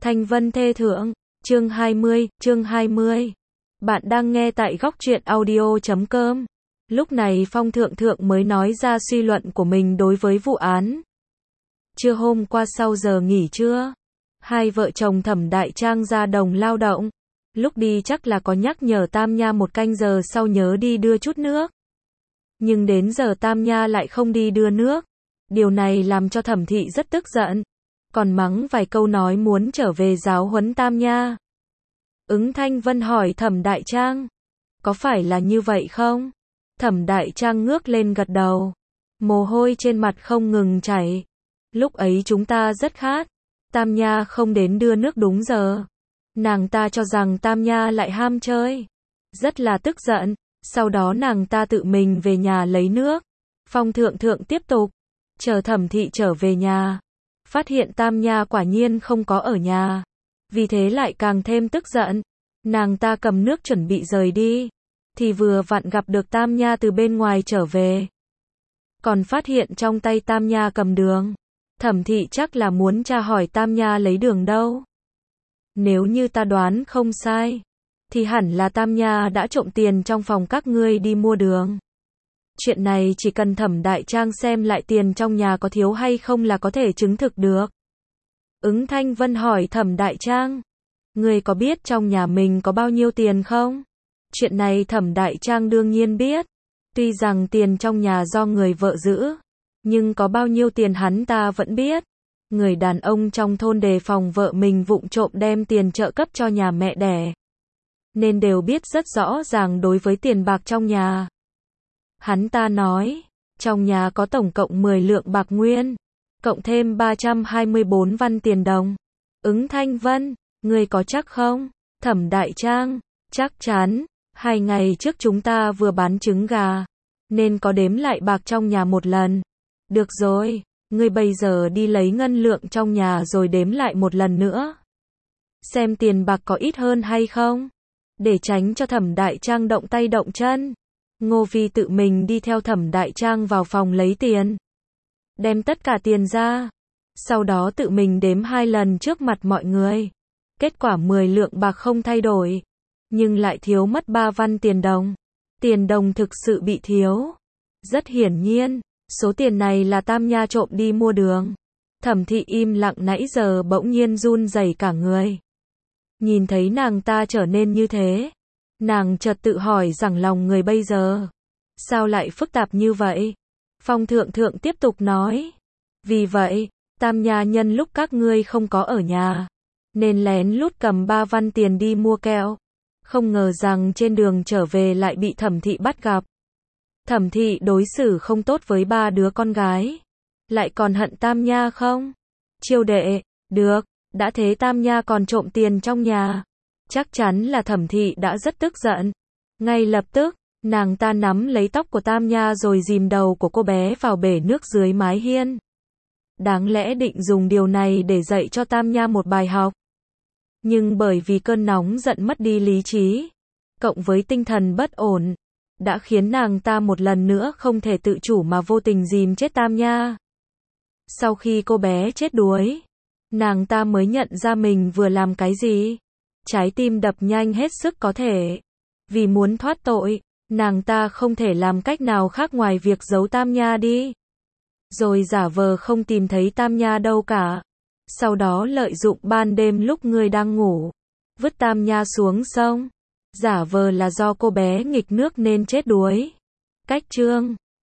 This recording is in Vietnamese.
Thanh Vân Thê Thượng, chương 20. Bạn đang nghe tại góc truyện audio.com. Lúc này Phong Thượng Thượng mới nói ra suy luận của mình đối với vụ án. Trưa hôm qua sau giờ nghỉ trưa, hai vợ chồng Thẩm Đại Trang ra đồng lao động. Lúc đi chắc là có nhắc nhở Tam Nha một canh giờ sau nhớ đi đưa chút nước. Nhưng đến giờ Tam Nha lại không đi đưa nước. Điều này làm cho Thẩm Thị rất tức giận. Còn mắng vài câu nói muốn trở về giáo huấn Tam Nha. Thanh Vân hỏi Thẩm Đại Trang, có phải là như vậy không? Thẩm Đại Trang ngước lên gật đầu. Mồ hôi trên mặt không ngừng chảy. Lúc ấy chúng ta rất khát. Tam Nha không đến đưa nước đúng giờ. Nàng ta cho rằng Tam Nha lại ham chơi. Rất là tức giận. Sau đó nàng ta tự mình về nhà lấy nước. Phong Thượng Thượng tiếp tục. Chờ Thẩm Thị trở về nhà. Phát hiện Tam Nha quả nhiên không có ở nhà. Vì thế lại càng thêm tức giận. Nàng ta cầm nước chuẩn bị rời đi. Thì vừa vặn gặp được Tam Nha từ bên ngoài trở về. Còn phát hiện trong tay Tam Nha cầm đường. Thẩm Thị chắc là muốn tra hỏi Tam Nha lấy đường đâu. Nếu như ta đoán không sai, thì hẳn là Tam Nha đã trộm tiền trong phòng các ngươi đi mua đường. Chuyện này chỉ cần Thẩm Đại Trang xem lại tiền trong nhà có thiếu hay không là có thể chứng thực được. Thanh Vân hỏi Thẩm Đại Trang, ngươi có biết trong nhà mình có bao nhiêu tiền không? Chuyện này Thẩm Đại Trang đương nhiên biết. Tuy rằng tiền trong nhà do người vợ giữ, nhưng có bao nhiêu tiền hắn ta vẫn biết. Người đàn ông trong thôn đề phòng vợ mình vụng trộm đem tiền trợ cấp cho nhà mẹ đẻ, nên đều biết rất rõ ràng đối với tiền bạc trong nhà. Hắn ta nói, trong nhà có tổng cộng 10 lượng bạc nguyên, cộng thêm 324 văn tiền đồng. Thanh Vân, ngươi có chắc không? Thẩm Đại Trang, chắc chắn, 2 ngày trước chúng ta vừa bán trứng gà, nên có đếm lại bạc trong nhà một lần. Được rồi, ngươi bây giờ đi lấy ngân lượng trong nhà rồi đếm lại một lần nữa. Xem tiền bạc có ít hơn hay không? Để tránh cho Thẩm Đại Trang động tay động chân. Ngô Vi tự mình đi theo Thẩm Đại Trang vào phòng lấy tiền. Đem tất cả tiền ra. Sau đó tự mình đếm 2 lần trước mặt mọi người. Kết quả 10 lượng bạc không thay đổi. Nhưng lại thiếu mất 3 văn tiền đồng. Tiền đồng thực sự bị thiếu. Rất hiển nhiên, số tiền này là Tam Nha trộm đi mua đường. Thẩm Thị im lặng nãy giờ bỗng nhiên run rẩy cả người. Nhìn thấy nàng ta trở nên như thế, nàng chợt tự hỏi rằng lòng người bây giờ sao lại phức tạp như vậy. Phong Thượng Thượng tiếp tục nói, vì vậy, Tam Nha nhân lúc các ngươi không có ở nhà, nên lén lút cầm 3 văn tiền đi mua kẹo. Không ngờ rằng trên đường trở về lại bị Thẩm Thị bắt gặp. Thẩm Thị đối xử không tốt với 3 đứa con gái, lại còn hận Tam Nha không? Chiêu đệ, được, đã thế Tam Nha còn trộm tiền trong nhà. Chắc chắn là Thẩm Thị đã rất tức giận. Ngay lập tức, nàng ta nắm lấy tóc của Tam Nha rồi dìm đầu của cô bé vào bể nước dưới mái hiên. Đáng lẽ định dùng điều này để dạy cho Tam Nha một bài học. Nhưng bởi vì cơn nóng giận mất đi lý trí, cộng với tinh thần bất ổn, đã khiến nàng ta một lần nữa không thể tự chủ mà vô tình dìm chết Tam Nha. Sau khi cô bé chết đuối, nàng ta mới nhận ra mình vừa làm cái gì. Trái tim đập nhanh hết sức có thể. Vì muốn thoát tội, nàng ta không thể làm cách nào khác ngoài việc giấu Tam Nha đi. Rồi giả vờ không tìm thấy Tam Nha đâu cả. Sau đó lợi dụng ban đêm lúc người đang ngủ, vứt Tam Nha xuống sông. Giả vờ là do cô bé nghịch nước nên chết đuối. Cách chương